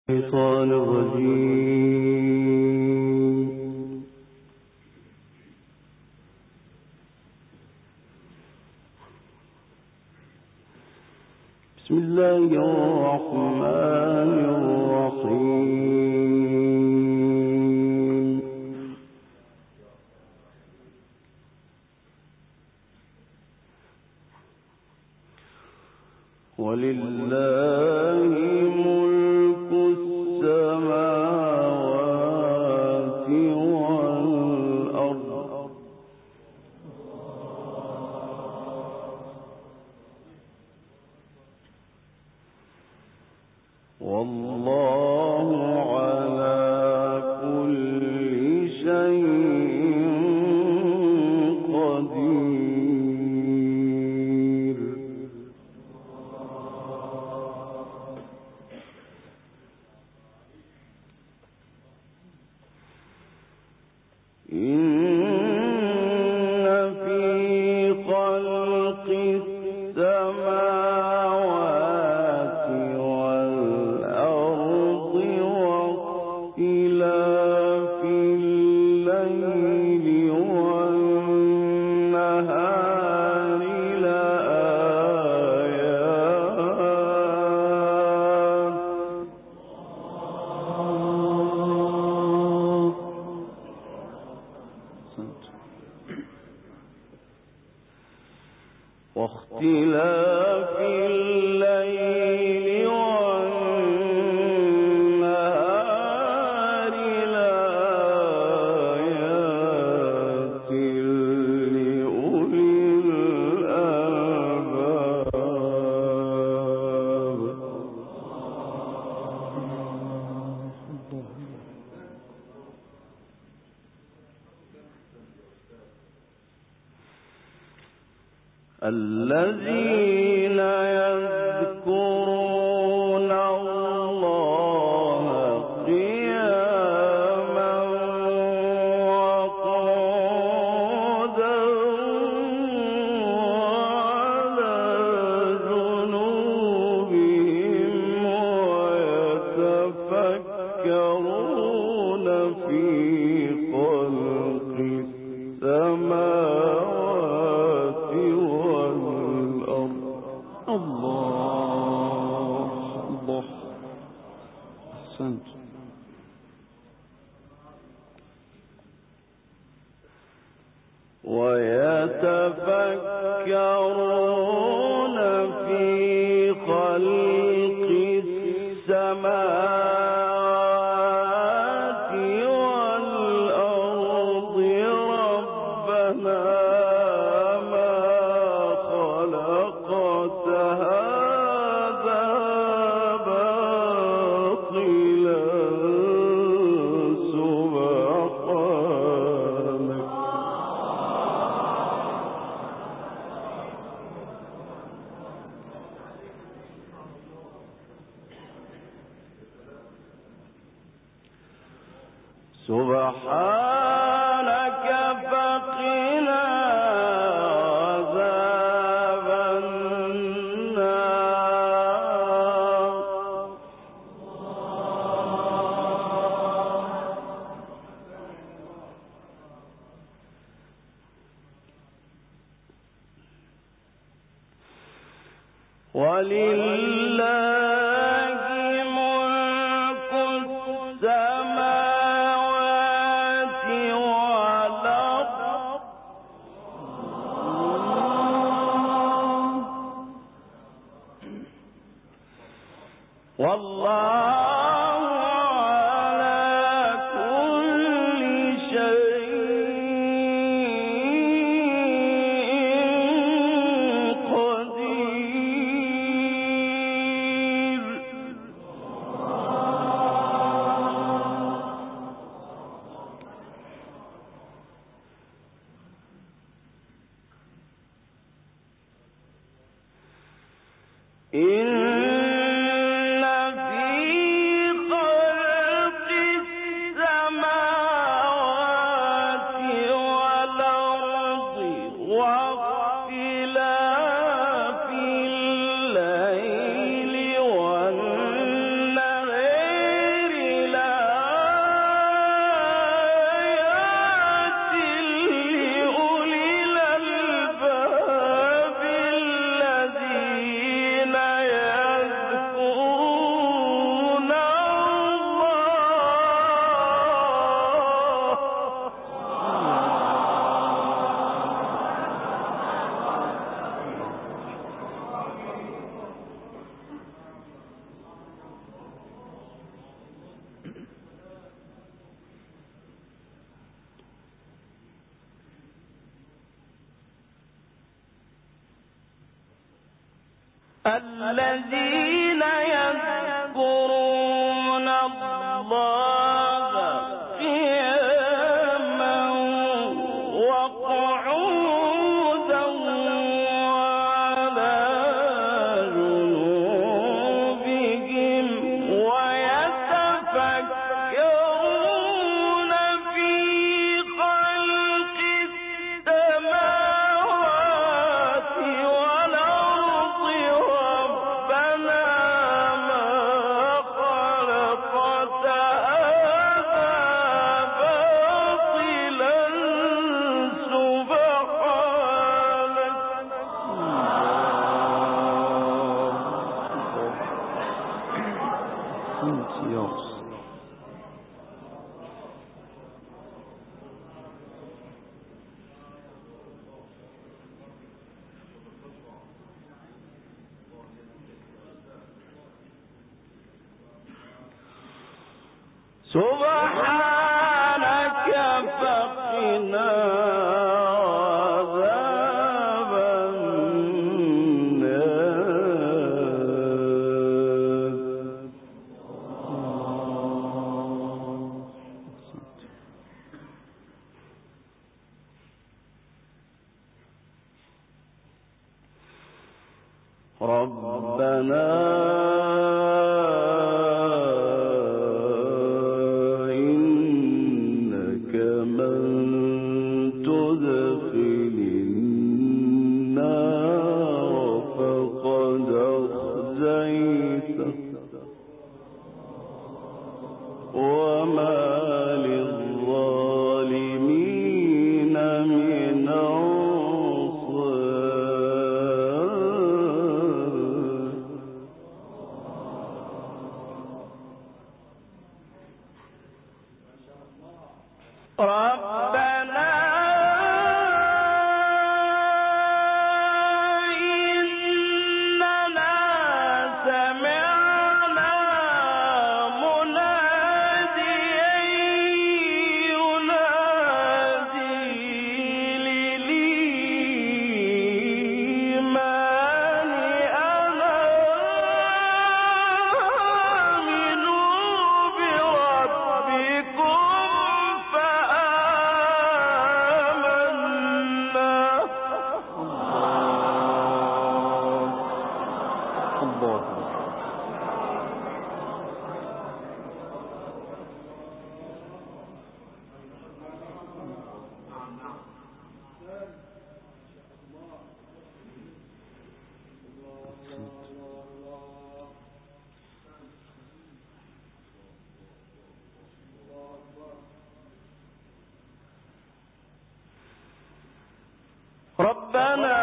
الشيطان الرجيم. بسم الله الرحمن الرحيم. ولله ملك السماوات والأرض والله على كل شيء قدير. إن في خلق السماوات والأرض واختلاف الليل والنهار واختلاف الليل والنهار لآيات لأولي الألباب. الذين يذكرون الله قياما وقعودا وعلى جنوبهم ويتفكرون في خلق السماوات والأرض. الله الله أحسنت. ويتفكرون في خلق السماوات والأرض ربنا ما خلقت هذا باطلا سبحانك. سبحانك فقنا عذاب النار. ولله ملك السماوات والأرض والله على كل شيء قدير. إن في الذين يذكرون الله قياما وقعودا وعلى جنوبهم ويتفكرون في خلق السماوات والأرض ربنا ما خلقت هذا باطلا سبحانك فقنا عذاب النار ربنا ربنا إننا سمعنا مناديا ينادي للإيمان أن آمنوا بربكم ربنا